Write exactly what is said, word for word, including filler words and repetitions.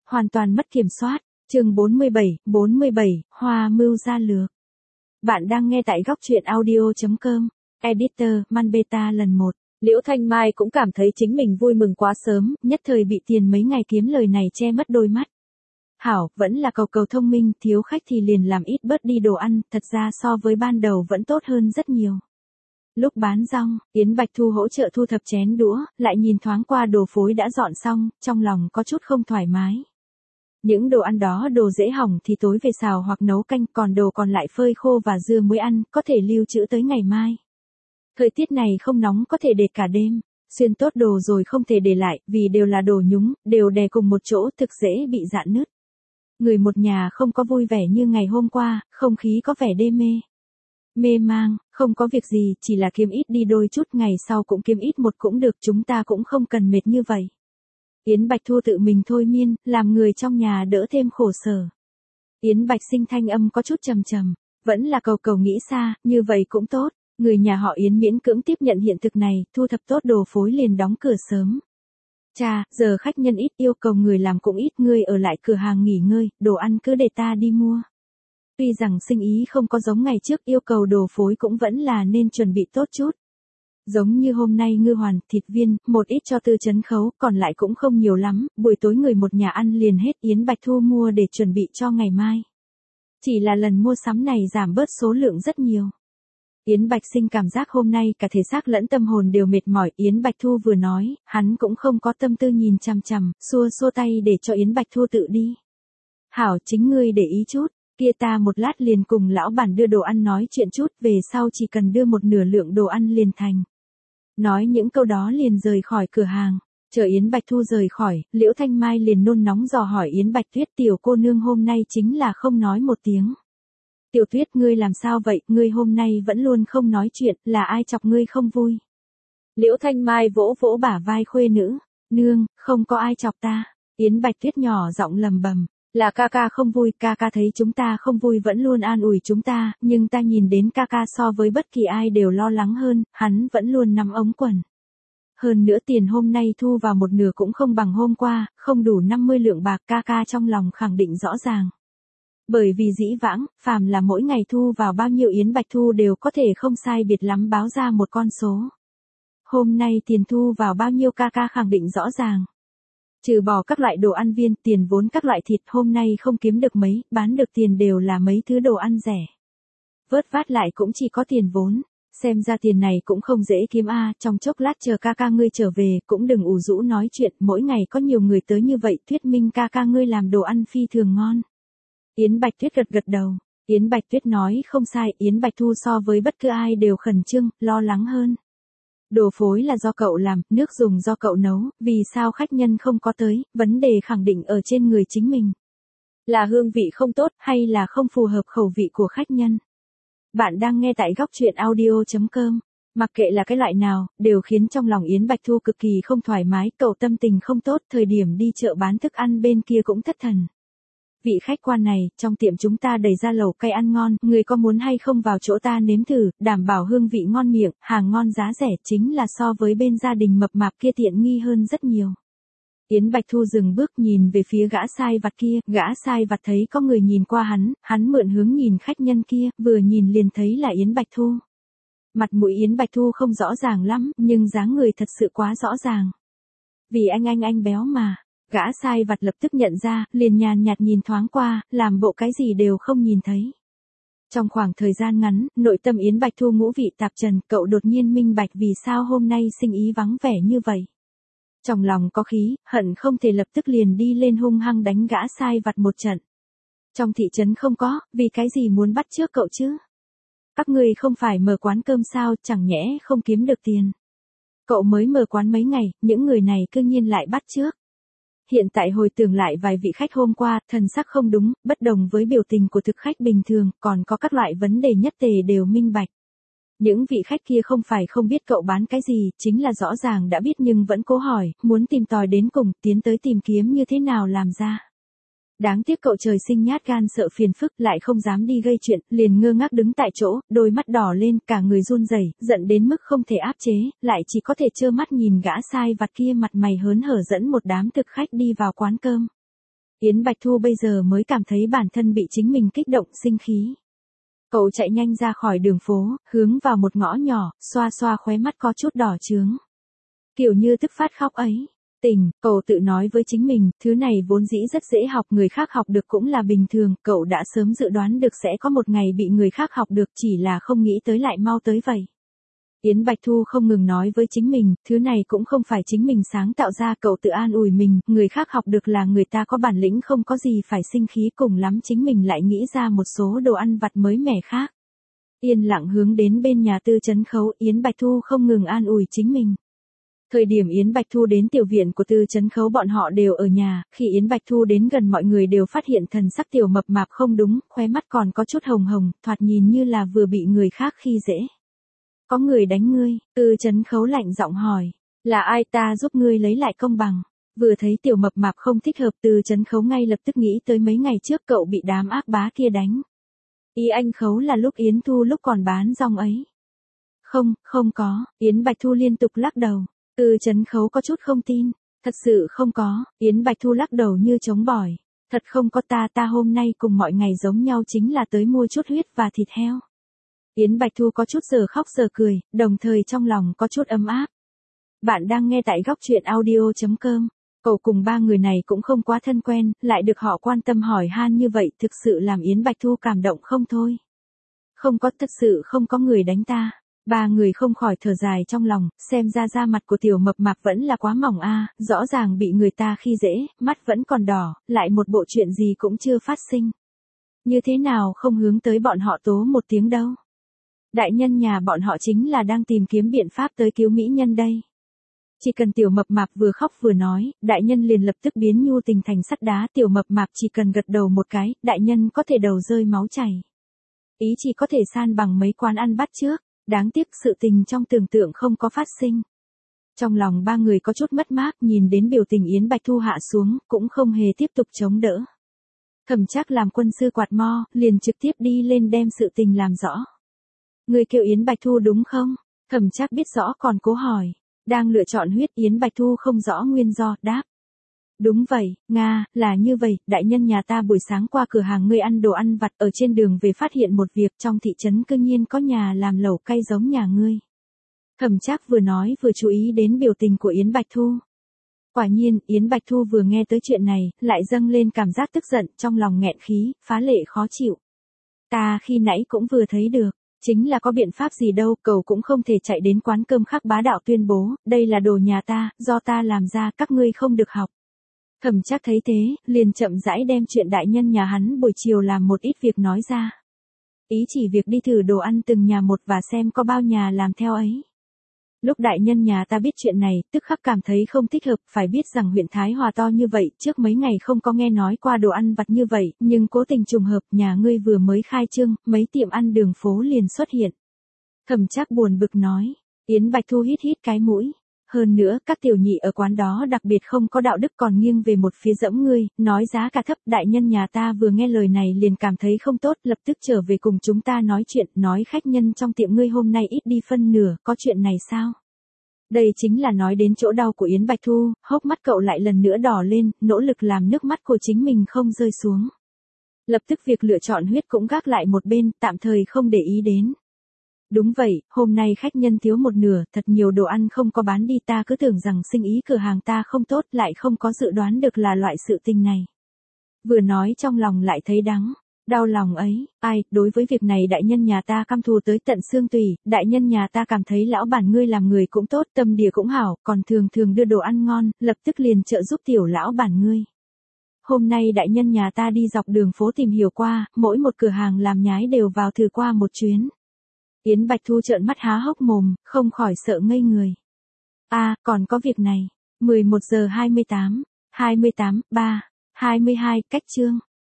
hoàn toàn mất kiểm soát. Chương bốn mươi bảy, bốn mươi bảy, Hoa mưu gia lược. Bạn đang nghe tại góc truyện audio chấm com. Editor, Man Beta lần một. Liễu Thanh Mai cũng cảm thấy chính mình vui mừng quá sớm, nhất thời bị tiền mấy ngày kiếm lời này che mất đôi mắt. Hảo, vẫn là cầu cầu thông minh, thiếu khách thì liền làm ít bớt đi đồ ăn, thật ra so với ban đầu vẫn tốt hơn rất nhiều. Lúc bán rong, Yến Bạch Thu hỗ trợ thu thập chén đũa, lại nhìn thoáng qua đồ phối đã dọn xong, trong lòng có chút không thoải mái. Những đồ ăn đó đồ dễ hỏng thì tối về xào hoặc nấu canh, còn đồ còn lại phơi khô và dưa muối ăn, có thể lưu trữ tới ngày mai. Thời tiết này không nóng có thể để cả đêm, xuyên tốt đồ rồi không thể để lại, vì đều là đồ nhúng, đều đè cùng một chỗ thực dễ bị rạn nứt. Người một nhà không có vui vẻ như ngày hôm qua, không khí có vẻ đê mê. Mê mang, không có việc gì, chỉ là kiếm ít đi đôi chút, ngày sau cũng kiếm ít một cũng được, chúng ta cũng không cần mệt như vậy. Yến Bạch Thu tự mình thôi miên, làm người trong nhà đỡ thêm khổ sở. Yến Bạch Sinh thanh âm có chút trầm trầm, vẫn là cầu cầu nghĩ xa, như vậy cũng tốt. Người nhà họ Yến miễn cưỡng tiếp nhận hiện thực này, thu thập tốt đồ phối liền đóng cửa sớm. Cha, giờ khách nhân ít, yêu cầu người làm cũng ít, ngươi ở lại cửa hàng nghỉ ngơi, đồ ăn cứ để ta đi mua. Tuy rằng sinh ý không có giống ngày trước, yêu cầu đồ phối cũng vẫn là nên chuẩn bị tốt chút. Giống như hôm nay ngư hoàn, thịt viên, một ít cho tư chấn khấu, còn lại cũng không nhiều lắm, buổi tối người một nhà ăn liền hết. Yến Bạch Thu mua để chuẩn bị cho ngày mai. Chỉ là lần mua sắm này giảm bớt số lượng rất nhiều. Yến Bạch Sinh cảm giác hôm nay cả thể xác lẫn tâm hồn đều mệt mỏi, Yến Bạch Thu vừa nói, hắn cũng không có tâm tư nhìn chằm chằm, xua xua tay để cho Yến Bạch Thu tự đi. Hảo, chính ngươi để ý chút, kia ta một lát liền cùng lão bản đưa đồ ăn nói chuyện chút, về sau chỉ cần đưa một nửa lượng đồ ăn liền thành. Nói những câu đó liền rời khỏi cửa hàng. Chờ Yến Bạch Thu rời khỏi, Liễu Thanh Mai liền nôn nóng dò hỏi Yến Bạch Tuyết, tiểu cô nương hôm nay chính là không nói một tiếng. Tiểu Tuyết, ngươi làm sao vậy, ngươi hôm nay vẫn luôn không nói chuyện, là ai chọc ngươi không vui? Liễu Thanh Mai vỗ vỗ bả vai khuê nữ, nương, không có ai chọc ta. Yến Bạch Tuyết nhỏ giọng lầm bầm, là ca ca không vui, ca ca thấy chúng ta không vui vẫn luôn an ủi chúng ta, nhưng ta nhìn đến ca ca so với bất kỳ ai đều lo lắng hơn, hắn vẫn luôn nắm ống quần. Hơn nữa tiền hôm nay thu vào một nửa cũng không bằng hôm qua, không đủ năm mươi lượng bạc, ca ca trong lòng khẳng định rõ ràng. Bởi vì dĩ vãng, phàm là mỗi ngày thu vào bao nhiêu Yến Bạch Thu đều có thể không sai biệt lắm báo ra một con số. Hôm nay tiền thu vào bao nhiêu ca ca khẳng định rõ ràng. Trừ bỏ các loại đồ ăn viên, tiền vốn các loại thịt hôm nay không kiếm được mấy, bán được tiền đều là mấy thứ đồ ăn rẻ. Vớt vát lại cũng chỉ có tiền vốn, xem ra tiền này cũng không dễ kiếm a. À, trong chốc lát chờ ca ca ngươi trở về, cũng đừng ủ rũ nói chuyện, mỗi ngày có nhiều người tới như vậy, thuyết minh ca ca ngươi làm đồ ăn phi thường ngon. Yến Bạch Tuyết gật gật đầu, Yến Bạch Tuyết nói không sai, Yến Bạch Thu so với bất cứ ai đều khẩn trương, lo lắng hơn. Đồ phối là do cậu làm, nước dùng do cậu nấu, vì sao khách nhân không có tới, vấn đề khẳng định ở trên người chính mình. Là hương vị không tốt, hay là không phù hợp khẩu vị của khách nhân. Bạn đang nghe tại góc truyện audio chấm com. Mặc kệ là cái loại nào, đều khiến trong lòng Yến Bạch Thu cực kỳ không thoải mái, cậu tâm tình không tốt, thời điểm đi chợ bán thức ăn bên kia cũng thất thần. Vị khách quan này, trong tiệm chúng ta đẩy ra lẩu cay ăn ngon, người có muốn hay không vào chỗ ta nếm thử, đảm bảo hương vị ngon miệng, hàng ngon giá rẻ, chính là so với bên gia đình mập mạp kia tiện nghi hơn rất nhiều. Yến Bạch Thu dừng bước nhìn về phía gã sai vặt kia, gã sai vặt thấy có người nhìn qua hắn, hắn mượn hướng nhìn khách nhân kia, vừa nhìn liền thấy là Yến Bạch Thu. Mặt mũi Yến Bạch Thu không rõ ràng lắm, nhưng dáng người thật sự quá rõ ràng. Vì anh anh anh béo mà. Gã sai vặt lập tức nhận ra, liền nhàn nhạt nhìn thoáng qua, làm bộ cái gì đều không nhìn thấy. Trong khoảng thời gian ngắn, nội tâm Yến Bạch Thu ngũ vị tạp trần, cậu đột nhiên minh bạch vì sao hôm nay sinh ý vắng vẻ như vậy. Trong lòng có khí, hận không thể lập tức liền đi lên hung hăng đánh gã sai vặt một trận. Trong thị trấn không có, vì cái gì muốn bắt trước cậu chứ? Các người không phải mở quán cơm sao, chẳng nhẽ không kiếm được tiền. Cậu mới mở quán mấy ngày, những người này cư nhiên lại bắt trước. Hiện tại hồi tưởng lại vài vị khách hôm qua, thần sắc không đúng, bất đồng với biểu tình của thực khách bình thường, còn có các loại vấn đề nhất tề đều minh bạch. Những vị khách kia không phải không biết cậu bán cái gì, chính là rõ ràng đã biết nhưng vẫn cố hỏi, muốn tìm tòi đến cùng, tiến tới tìm kiếm như thế nào làm ra. Đáng tiếc cậu trời sinh nhát gan sợ phiền phức, lại không dám đi gây chuyện, liền ngơ ngác đứng tại chỗ, đôi mắt đỏ lên, cả người run rẩy, giận đến mức không thể áp chế, lại chỉ có thể trơ mắt nhìn gã sai vặt kia mặt mày hớn hở dẫn một đám thực khách đi vào quán cơm. Yến Bạch Thu bây giờ mới cảm thấy bản thân bị chính mình kích động sinh khí. Cậu chạy nhanh ra khỏi đường phố, hướng vào một ngõ nhỏ, xoa xoa khóe mắt có chút đỏ chướng. Kiểu như tức phát khóc ấy. Tình, cậu tự nói với chính mình, thứ này vốn dĩ rất dễ học, người khác học được cũng là bình thường, cậu đã sớm dự đoán được sẽ có một ngày bị người khác học được, chỉ là không nghĩ tới lại mau tới vậy. Yến Bạch Thu không ngừng nói với chính mình, thứ này cũng không phải chính mình sáng tạo ra, cậu tự an ủi mình, người khác học được là người ta có bản lĩnh, không có gì phải sinh khí, cùng lắm chính mình lại nghĩ ra một số đồ ăn vặt mới mẻ khác. Yên lặng hướng đến bên nhà Tư Chấn Khấu, Yến Bạch Thu không ngừng an ủi chính mình. Thời điểm Yến Bạch Thu đến tiểu viện của Tư Chấn Khấu bọn họ đều ở nhà, khi Yến Bạch Thu đến gần mọi người đều phát hiện thần sắc tiểu mập mạp không đúng, khóe mắt còn có chút hồng hồng, thoạt nhìn như là vừa bị người khác khi dễ. Có người đánh ngươi, Tư Chấn Khấu lạnh giọng hỏi, là ai, ta giúp ngươi lấy lại công bằng. Vừa thấy tiểu mập mạp không thích hợp, Tư Chấn Khấu ngay lập tức nghĩ tới mấy ngày trước cậu bị đám ác bá kia đánh. Ý anh Khấu là lúc Yến Thu lúc còn bán rong ấy. Không, không có, Yến Bạch Thu liên tục lắc đầu. Tư Chấn Khấu có chút không tin, thật sự không có, Yến Bạch Thu lắc đầu như chống bỏi. Thật không có, ta ta hôm nay cùng mọi ngày giống nhau, chính là tới mua chút huyết và thịt heo. Yến Bạch Thu có chút giờ khóc giờ cười, đồng thời trong lòng có chút ấm áp. Bạn đang nghe tại góc truyện audio chấm com. Cậu cùng ba người này cũng không quá thân quen, lại được họ quan tâm hỏi han như vậy, thực sự làm Yến Bạch Thu cảm động không thôi. Không có, thật sự không có người đánh ta. Ba người không khỏi thở dài trong lòng, xem ra da mặt của tiểu mập mạp vẫn là quá mỏng a, rõ ràng bị người ta khi dễ, mắt vẫn còn đỏ, lại một bộ chuyện gì cũng chưa phát sinh. Như thế nào không hướng tới bọn họ tố một tiếng đâu. Đại nhân nhà bọn họ chính là đang tìm kiếm biện pháp tới cứu mỹ nhân đây. Chỉ cần tiểu mập mạp vừa khóc vừa nói, đại nhân liền lập tức biến nhu tình thành sắt đá, tiểu mập mạp chỉ cần gật đầu một cái, đại nhân có thể đầu rơi máu chảy. Ý chỉ có thể san bằng mấy quán ăn bắt trước. Đáng tiếc sự tình trong tưởng tượng không có phát sinh. Trong lòng ba người có chút mất mát, nhìn đến biểu tình Yến Bạch Thu hạ xuống, cũng không hề tiếp tục chống đỡ. Thẩm Trác làm quân sư quạt mo, liền trực tiếp đi lên đem sự tình làm rõ. Người kêu Yến Bạch Thu đúng không? Thẩm Trác biết rõ còn cố hỏi. Đang lựa chọn huyết, Yến Bạch Thu không rõ nguyên do, đáp. Đúng vậy, Nga, là như vậy, đại nhân nhà ta buổi sáng qua cửa hàng ngươi ăn đồ ăn vặt, ở trên đường về phát hiện một việc, trong thị trấn cư nhiên có nhà làm lẩu cay giống nhà ngươi. Thẩm Trác vừa nói vừa chú ý đến biểu tình của Yến Bạch Thu. Quả nhiên, Yến Bạch Thu vừa nghe tới chuyện này, lại dâng lên cảm giác tức giận, trong lòng nghẹn khí, phá lệ khó chịu. Ta khi nãy cũng vừa thấy được, chính là có biện pháp gì đâu, cậu cũng không thể chạy đến quán cơm khác bá đạo tuyên bố, đây là đồ nhà ta, do ta làm ra, các ngươi không được học. Thẩm Trác thấy thế, liền chậm rãi đem chuyện đại nhân nhà hắn buổi chiều làm một ít việc nói ra. Ý chỉ việc đi thử đồ ăn từng nhà một và xem có bao nhà làm theo ấy. Lúc đại nhân nhà ta biết chuyện này, tức khắc cảm thấy không thích hợp, phải biết rằng huyện Thái Hòa to như vậy, trước mấy ngày không có nghe nói qua đồ ăn vặt như vậy, nhưng cố tình trùng hợp, nhà ngươi vừa mới khai trương, mấy tiệm ăn đường phố liền xuất hiện. Thẩm Trác buồn bực nói, Yến Bạch Thu hít hít cái mũi. Hơn nữa, các tiểu nhị ở quán đó đặc biệt không có đạo đức, còn nghiêng về một phía dẫm ngươi, nói giá cả thấp, đại nhân nhà ta vừa nghe lời này liền cảm thấy không tốt, lập tức trở về cùng chúng ta nói chuyện, nói khách nhân trong tiệm ngươi hôm nay ít đi phân nửa, có chuyện này sao? Đây chính là nói đến chỗ đau của Yến Bạch Thu, hốc mắt cậu lại lần nữa đỏ lên, nỗ lực làm nước mắt của chính mình không rơi xuống. Lập tức việc lựa chọn huyết cũng gác lại một bên, tạm thời không để ý đến. Đúng vậy, hôm nay khách nhân thiếu một nửa, thật nhiều đồ ăn không có bán đi, ta cứ tưởng rằng sinh ý cửa hàng ta không tốt, lại không có dự đoán được là loại sự tình này. Vừa nói trong lòng lại thấy đắng, đau lòng ấy, ai, đối với việc này đại nhân nhà ta căm thù tới tận xương tủy, đại nhân nhà ta cảm thấy lão bản ngươi làm người cũng tốt, tâm địa cũng hảo, còn thường thường đưa đồ ăn ngon, lập tức liền trợ giúp tiểu lão bản ngươi. Hôm nay đại nhân nhà ta đi dọc đường phố tìm hiểu qua, mỗi một cửa hàng làm nhái đều vào thử qua một chuyến. Yến Bạch Thu trợn mắt há hốc mồm, không khỏi sợ ngây người. A, à, còn có việc này. mười một giờ hai mươi tám, hai mươi tám, ba, hai mươi hai, cách chương.